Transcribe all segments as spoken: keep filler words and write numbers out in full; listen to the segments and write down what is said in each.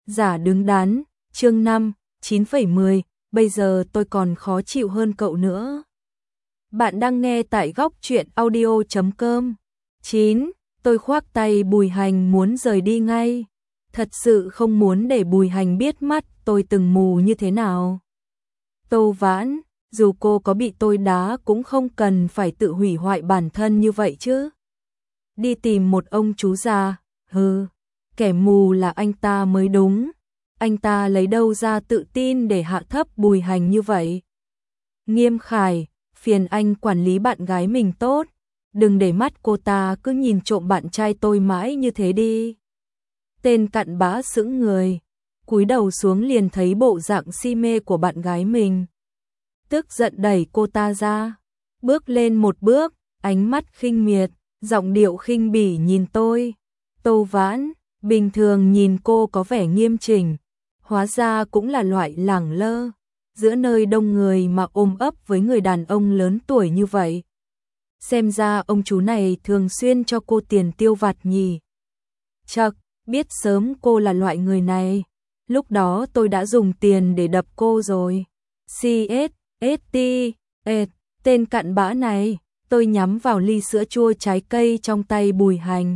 Giả đứng đắn, chương năm, chín phẩy mười, bây giờ tôi còn khó chịu hơn cậu nữa. Bạn đang nghe tại góc truyện audio chấm com. chín. Tôi khoác tay Bùi Hành muốn rời đi ngay. Thật sự không muốn để Bùi Hành biết mắt tôi từng mù như thế nào. Tô Vãn, dù cô có bị tôi đá cũng không cần phải tự hủy hoại bản thân như vậy chứ. Đi tìm một ông chú già, hừ, kẻ mù là anh ta mới đúng. Anh ta lấy đâu ra tự tin để hạ thấp Bùi Hành như vậy? Nghiêm Khải, phiền anh quản lý bạn gái mình tốt, đừng để mắt cô ta cứ nhìn trộm bạn trai tôi mãi như thế đi. Tên cặn bã sững người, cúi đầu xuống liền thấy bộ dạng si mê của bạn gái mình. Tức giận đẩy cô ta ra, bước lên một bước, ánh mắt khinh miệt, giọng điệu khinh bỉ nhìn tôi. Tô Vãn, bình thường nhìn cô có vẻ nghiêm chỉnh, hóa ra cũng là loại lẳng lơ, giữa nơi đông người mà ôm ấp với người đàn ông lớn tuổi như vậy. Xem ra ông chú này thường xuyên cho cô tiền tiêu vặt nhỉ. Chậc, biết sớm cô là loại người này, lúc đó tôi đã dùng tiền để đập cô rồi. xê ét, ét tê, ệt, tên cặn bã này, tôi nhắm vào ly sữa chua trái cây trong tay Bùi Hành.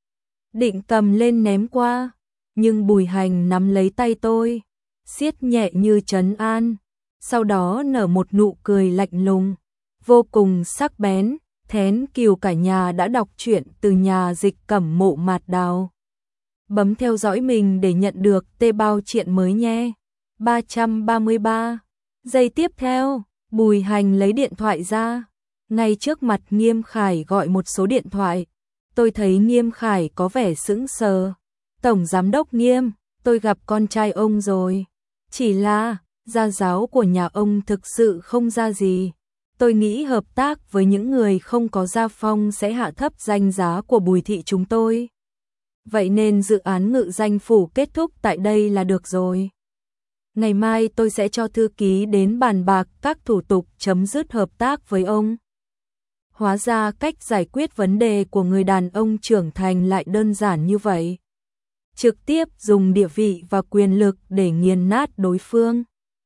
Định cầm lên ném qua, nhưng Bùi Hành nắm lấy tay tôi, siết nhẹ như trấn an, sau đó nở một nụ cười lạnh lùng, vô cùng sắc bén. Thén Kiều cả nhà đã đọc truyện từ nhà dịch Cẩm Mộ Mạt Đào. Bấm theo dõi mình để nhận được tê bao truyện mới nhé. ba trăm ba mươi ba. Giây tiếp theo, Bùi Hành lấy điện thoại ra. Ngay trước mặt Nghiêm Khải gọi một số điện thoại. Tôi thấy Nghiêm Khải có vẻ sững sờ. Tổng giám đốc Nghiêm, tôi gặp con trai ông rồi. Chỉ là, gia giáo của nhà ông thực sự không ra gì. Tôi nghĩ hợp tác với những người không có gia phong sẽ hạ thấp danh giá của Bùi thị chúng tôi. Vậy nên dự án Ngự Danh Phủ kết thúc tại đây là được rồi. Ngày mai tôi sẽ cho thư ký đến bàn bạc các thủ tục chấm dứt hợp tác với ông. Hóa ra cách giải quyết vấn đề của người đàn ông trưởng thành lại đơn giản như vậy. Trực tiếp dùng địa vị và quyền lực để nghiền nát đối phương.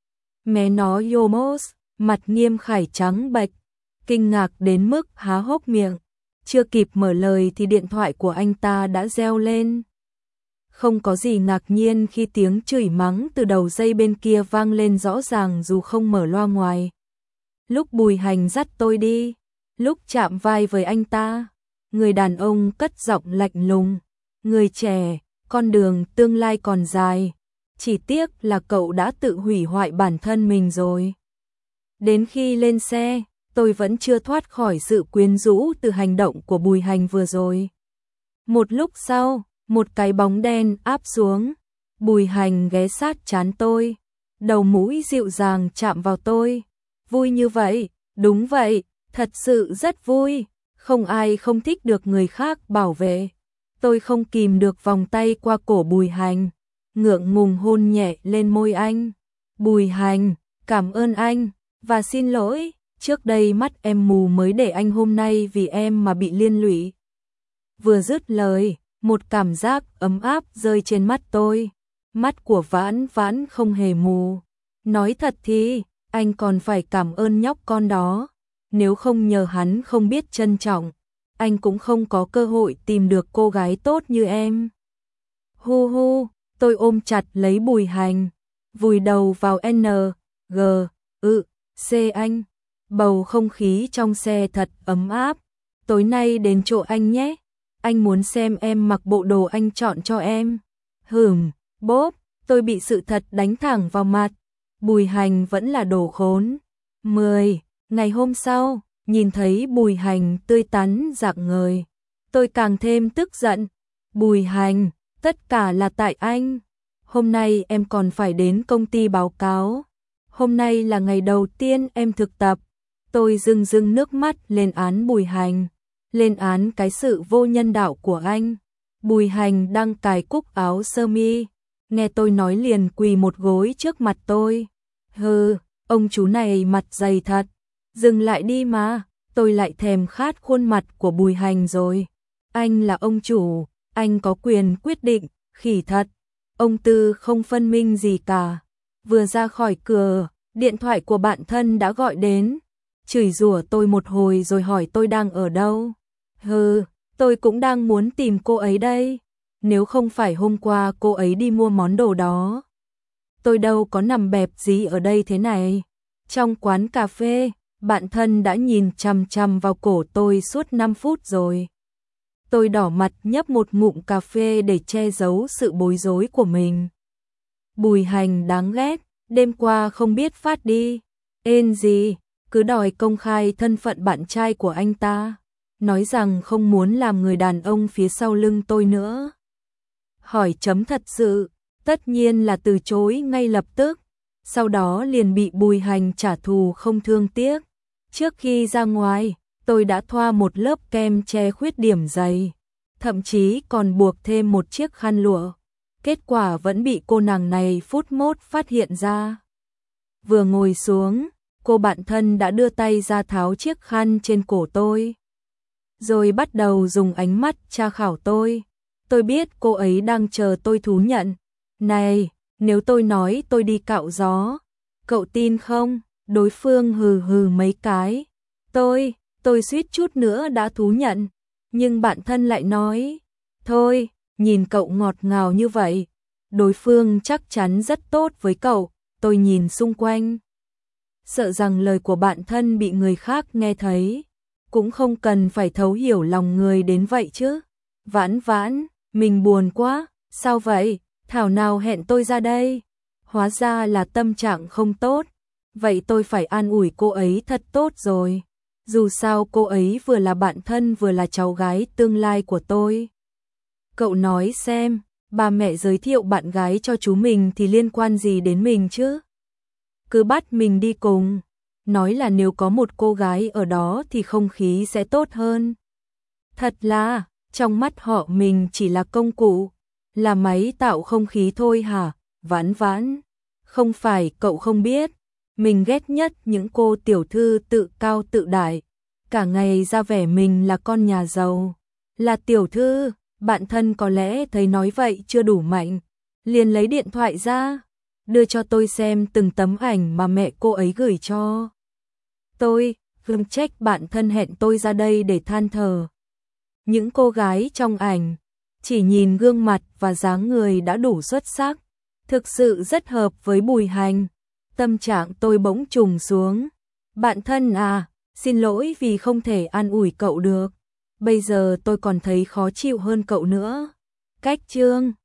Mẹ nó Yomos. Mặt Nghiêm Khải trắng bệch, kinh ngạc đến mức há hốc miệng. Chưa kịp mở lời thì điện thoại của anh ta đã reo lên. Không có gì ngạc nhiên khi tiếng chửi mắng từ đầu dây bên kia vang lên rõ ràng dù không mở loa ngoài. Lúc Bùi Hành dắt tôi đi, lúc chạm vai với anh ta, người đàn ông cất giọng lạnh lùng. Người trẻ, con đường tương lai còn dài, chỉ tiếc là cậu đã tự hủy hoại bản thân mình rồi. Đến khi lên xe, tôi vẫn chưa thoát khỏi sự quyến rũ từ hành động của Bùi Hành vừa rồi. Một lúc sau, một cái bóng đen áp xuống, Bùi Hành ghé sát trán tôi, đầu mũi dịu dàng chạm vào tôi. Vui như vậy, đúng vậy, thật sự rất vui, không ai không thích được người khác bảo vệ. Tôi không kìm được vòng tay qua cổ Bùi Hành, ngượng ngùng hôn nhẹ lên môi anh. Bùi Hành, cảm ơn anh. Và xin lỗi, trước đây mắt em mù mới để anh hôm nay vì em mà bị liên lụy. Vừa dứt lời, một cảm giác ấm áp rơi trên mắt tôi. Mắt của Vãn Vãn không hề mù. Nói thật thì, anh còn phải cảm ơn nhóc con đó. Nếu không nhờ hắn không biết trân trọng, anh cũng không có cơ hội tìm được cô gái tốt như em. Hu hu, tôi ôm chặt lấy Bùi Hành, vùi đầu vào N, G, ự. C anh, bầu không khí trong xe thật ấm áp. Tối nay đến chỗ anh nhé. Anh muốn xem em mặc bộ đồ anh chọn cho em. Hửm, bốp, tôi bị sự thật đánh thẳng vào mặt. Bùi Hành vẫn là đồ khốn. mười. Ngày hôm sau, nhìn thấy Bùi Hành tươi tắn rạng ngời, tôi càng thêm tức giận. Bùi Hành, tất cả là tại anh. Hôm nay em còn phải đến công ty báo cáo. Hôm nay là ngày đầu tiên em thực tập. Tôi rưng rưng nước mắt lên án Bùi Hành, lên án cái sự vô nhân đạo của anh. Bùi Hành đang cài cúc áo sơ mi, nghe tôi nói liền quỳ một gối trước mặt tôi. Hừ, ông chú này mặt dày thật. Dừng lại đi mà, tôi lại thèm khát khuôn mặt của Bùi Hành rồi. Anh là ông chủ, anh có quyền quyết định, khỉ thật. ông Tư không phân minh gì cả. Vừa ra khỏi cửa, điện thoại của bạn thân đã gọi đến, chửi rủa tôi một hồi rồi hỏi tôi đang ở đâu. Hừ, tôi cũng đang muốn tìm cô ấy đây. Nếu không phải hôm qua cô ấy đi mua món đồ đó, tôi đâu có nằm bẹp gì ở đây thế này. Trong quán cà phê, bạn thân đã nhìn chằm chằm vào cổ tôi suốt năm phút rồi. Tôi đỏ mặt nhấp một ngụm cà phê để che giấu sự bối rối của mình. Bùi Hành đáng ghét, đêm qua không biết phát đi ên gì, cứ đòi công khai thân phận bạn trai của anh ta, nói rằng không muốn làm người đàn ông phía sau lưng tôi nữa. Hỏi chấm thật sự, tất nhiên là từ chối ngay lập tức, sau đó liền bị Bùi Hành trả thù không thương tiếc. Trước khi ra ngoài, tôi đã thoa một lớp kem che khuyết điểm dày, thậm chí còn buộc thêm một chiếc khăn lụa. Kết quả vẫn bị cô nàng này phút mốt phát hiện ra. Vừa ngồi xuống, cô bạn thân đã đưa tay ra tháo chiếc khăn trên cổ tôi, rồi bắt đầu dùng ánh mắt tra khảo tôi. Tôi biết cô ấy đang chờ tôi thú nhận. Này, nếu tôi nói tôi đi cạo gió, cậu tin không? Đối phương hừ hừ mấy cái. Tôi, tôi suýt chút nữa đã thú nhận. Nhưng bạn thân lại nói, thôi, nhìn cậu ngọt ngào như vậy, đối phương chắc chắn rất tốt với cậu. Tôi nhìn xung quanh, sợ rằng lời của bạn thân bị người khác nghe thấy, cũng không cần phải thấu hiểu lòng người đến vậy chứ. Vãn vãn, mình buồn quá, sao vậy? Thảo nào hẹn tôi ra đây? Hóa ra là tâm trạng không tốt. Vậy tôi phải an ủi cô ấy thật tốt rồi. Dù sao cô ấy vừa là bạn thân vừa là cháu gái tương lai của tôi. Cậu nói xem, ba mẹ giới thiệu bạn gái cho chú mình thì liên quan gì đến mình chứ? Cứ bắt mình đi cùng, nói là nếu có một cô gái ở đó thì không khí sẽ tốt hơn. Thật là, trong mắt họ mình chỉ là công cụ, là máy tạo không khí thôi hả? Vãn vãn, không phải cậu không biết, mình ghét nhất những cô tiểu thư tự cao tự đại, cả ngày ra vẻ mình là con nhà giàu, là tiểu thư. Bạn thân có lẽ thấy nói vậy chưa đủ mạnh, liền lấy điện thoại ra, đưa cho tôi xem từng tấm ảnh mà mẹ cô ấy gửi cho. Tôi, gương trách bạn thân hẹn tôi ra đây để than thở. Những cô gái trong ảnh, chỉ nhìn gương mặt và dáng người đã đủ xuất sắc, thực sự rất hợp với Bùi Hành. Tâm trạng tôi bỗng trùng xuống. Bạn thân à, xin lỗi vì không thể an ủi cậu được. Bây giờ tôi còn thấy khó chịu hơn cậu nữa. Cách chương